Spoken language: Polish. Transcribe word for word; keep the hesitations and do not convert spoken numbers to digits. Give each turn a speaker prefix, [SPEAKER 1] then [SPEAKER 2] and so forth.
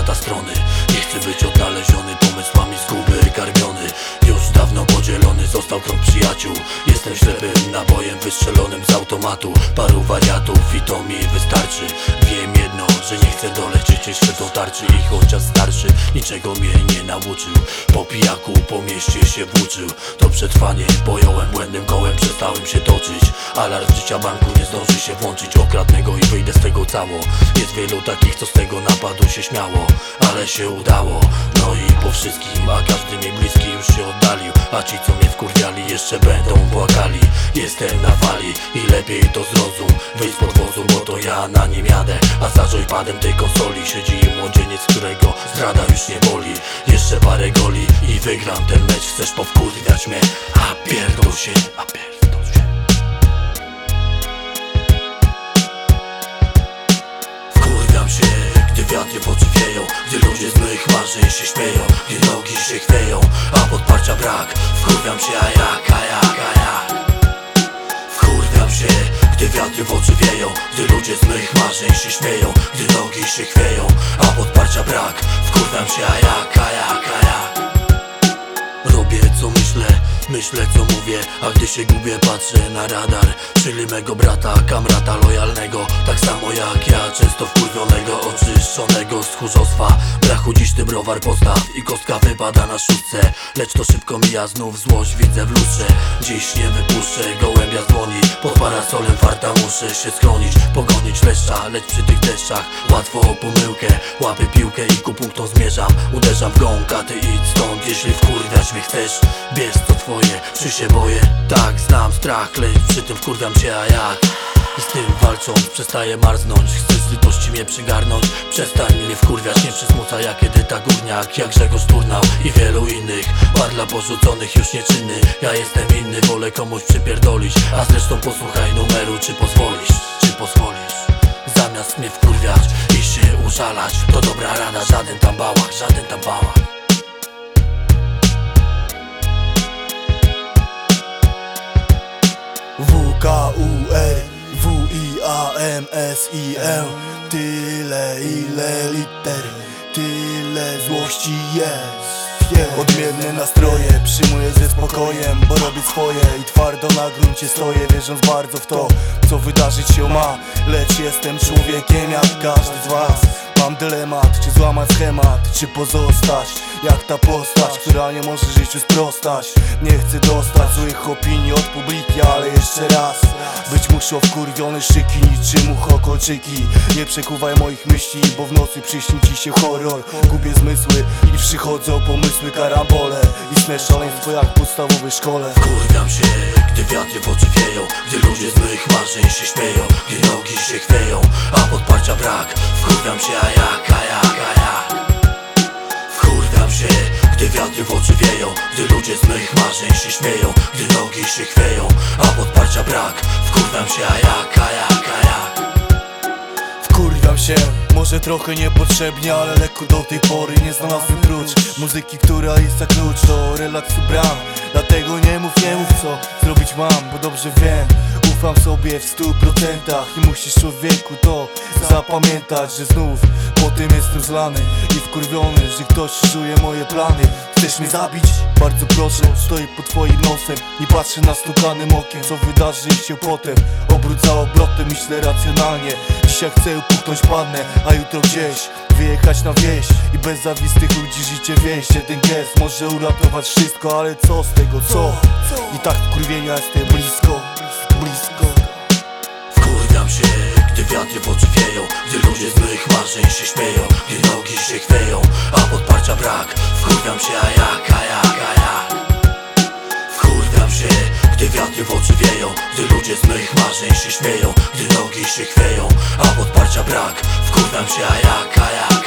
[SPEAKER 1] lata strony. Nie chcę być odnaleziony, pomysłami zguby karmiony. Już dawno podzielony został krąg przyjaciół. Jestem ślepym nabojem wystrzelonym z automatu. Paru wariatów i to mi wystarczy. Wiem jedno, że nie chcę dolecieć jeszcze do tarczy. I chociaż starszy niczego mnie nie nauczył, po pijaku po mieście się włóczył. To przetrwanie pojąłem błędnym kołem, przestałem się toczyć. Alarm życia banku nie zdąży się włączyć. Okradnę go i wyjdę z tego cało. Jest wielu takich, co z tego napadu się śmiało, ale się udało. No i po wszystkim, a każdy mi bliski już się oddalił. A ci, co mnie wkurwiali, jeszcze będą płakali. Jestem na fali i lepiej to zrozum. Wyjdź z podwozu, bo to ja na nim jadę. A za joypadem tej konsoli siedzi młodzieniec, którego zdrada już nie boli. Jeszcze parę goli i wygram ten mecz. Chcesz powkurwiać mnie? A pierdol się, a pierdol się. Wkurwiam się, gdy wiatry w oczy wieją, gdy ludzie z moich marzeń się śmieją, gdy nogi się chwieją, a podparcia brak. Wkurwiam się, a jak, a jak, a jak. Wkurwiam się, gdy wiatry w oczy wieją, gdy ludzie z moich marzeń się śmieją, gdy nogi się chwieją, a podparcia brak. Wkurwiam się, a jak, a jak, a jak. Robię co myślę, myślę co mówię, a gdy się gubię patrzę na radar, czyli mego brata, kamrata lojalnego. Tak samo jak ja, często wkurwionego, oczyszczonego z tchórzostwa. Brachu dziś ty browar postaw i kostka wypada na szóstce. Lecz to szybko mija, znów złość widzę w lustrze. Dziś nie wypuszczę gołębia z dłoni, pod parasolem farta muszę się schronić. Pogonić leszcza, lecz przy tych deszczach łatwo o pomyłkę. Łapię piłkę i ku punktom zmierzam. Uderzam w gąk, a ty idź stąd. Jeśli wkurwiać mnie chcesz, bierz co twoje. Czy się boję? Tak, znam strach, lecz przy tym wkurwiam się, a jak? I z tym walcząc przestaję marznąć. Chcesz z litości mnie przygarnąć? Przestań mnie wkurwiać, nie przysmuca jak Edyta Górniak, jak Grzegorz Turnał i wielu innych. Bar dla porzuconych już nieczynny. Ja jestem inny, wolę komuś przypierdolić. A zresztą posłuchaj numeru, czy pozwolisz, czy pozwolisz. Zamiast mnie wkurwiać i się użalać, to dobra rada, żaden tam bałach, żaden tam bałach.
[SPEAKER 2] W K U R W I A M S I L. Tyle ile liter, tyle złości jest, yeah. Odmienne nastroje przyjmuję ze spokojem, bo robię swoje i twardo na gruncie stoję, wierząc bardzo w to, co wydarzyć się ma. Lecz jestem człowiekiem jak każdy z was. Mam dylemat, czy złamać schemat, czy pozostać jak ta postać, która nie może życiu sprostać. Nie chcę dostać złych opinii od publiki, ale jeszcze raz być muszą wkurwione szyki niczym uchokolczyki. Nie przekuwaj moich myśli, bo w nocy przyśni ci się horror. Gubię zmysły i przychodzą pomysły, karambole i snę szaleństwo jak w podstawowej szkole.
[SPEAKER 1] Wkurwiam się, gdy wiatry w oczy wieją, gdy ludzie z moich marzeń się śmieją, gdy nogi się chwieją, a podparcia brak. Wkurwiam się, a jak, a jak, a jak. Wkurwiam się, gdy wiatry w oczy wieją, gdy ludzie z moich marzeń się śmieją, gdy nogi się chwieją, a podparcia brak. Wkurwiam się, a jak, a jak, a jak.
[SPEAKER 2] Wkurwiam się, może trochę niepotrzebnie, ale lekko do tej pory nie znalazłem prócz muzyki, która jest jak klucz do relaksu bram. Dlatego nie mów, nie mów co zrobić mam, bo dobrze wiem, ufam sobie w stu procentach. I musisz człowieku to zapamiętać, że znów po tym jestem zlany i wkurwiony, że ktoś czuje moje plany. Chcesz mnie zabić? Bardzo proszę, stoję pod twoim nosem i patrzę na stukanym okiem, co wydarzy się potem. Obrót za obrotem, myślę racjonalnie. Dzisiaj chcę upuchnąć pannę, a jutro gdzieś wyjechać na wieś i bez zawistych ludzi życie wieść. Jeden gest może uratować wszystko, ale co z tego, co? I tak wkurwienia jestem blisko, blisko.
[SPEAKER 1] Wkurwiam się, gdy wiatry w oczy wieją, gdy ludzie z moich marzeń się śmieją, gdy nogi się chwieją, a podparcia brak. Wkurwiam się, a jak, a jak, a jak. Wkurwiam się, gdy wiatry w oczy wieją, gdy ludzie z moich marzeń się śmieją, gdy nogi się chwieją, a podparcia brak. Wkurwiam się, a jak, a jak.